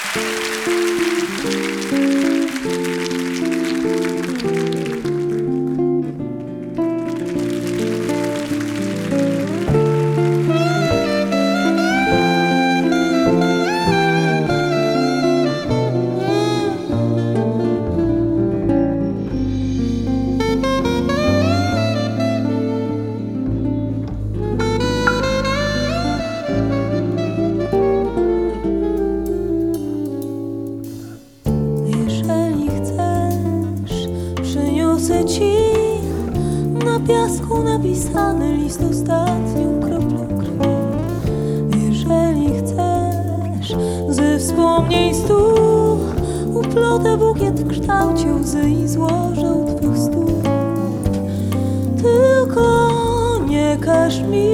Przyniosę ci na piasku napisany list ostatnią kroplą krwi. Jeżeli chcesz ze wspomnień stu, uplotę bukiet w kształcie łzy i złożę u twych stóp. Tylko nie każ mi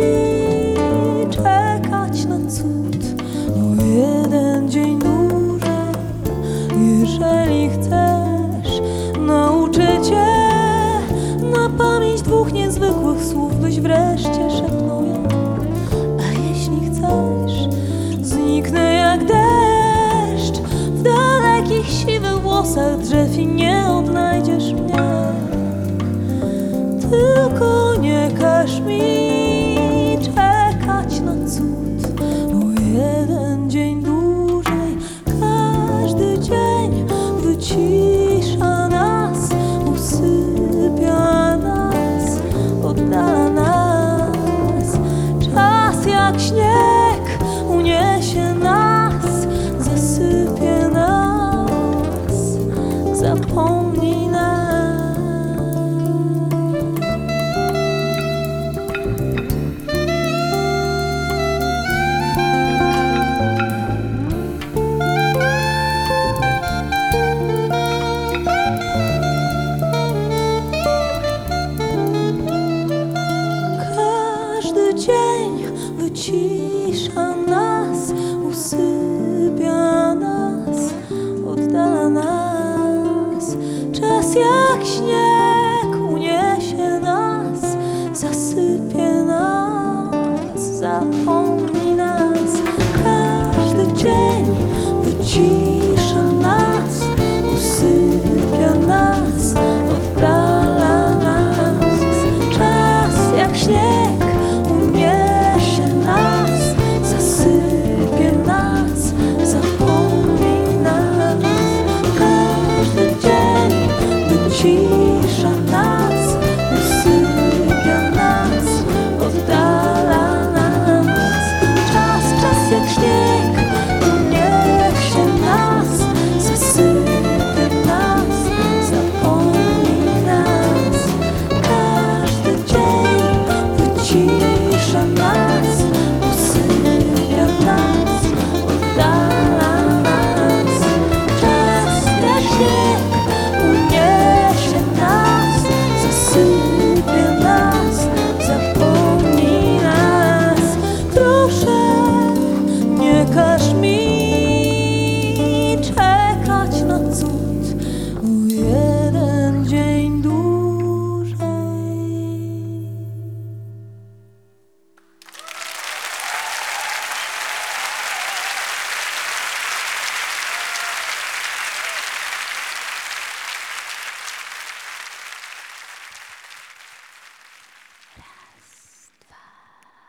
czekać na cud o jeden dzień dłużej. Jeżeli chcesz, nauczę cię na pamięć dwóch niezwykłych słów, byś wreszcie szepnął je. A jeśli chcesz, zniknę jak deszcz w dalekich siwych włosach drzew i nie odnajdziesz mnie. Tylko nie każ mi czekać na cud o jeden dzień dłużej. Każdy dzień wycisza nas, usypia nas, oddala nas. Czas jak śnieg uniesie nas, zasypie nas, zapomnij nas. Dzień wycisza nas, usypia nas, oddala nas. Czas jak śnieg uniesie nas, zasypie nas, zapomni nas. Każdy dzień wycisza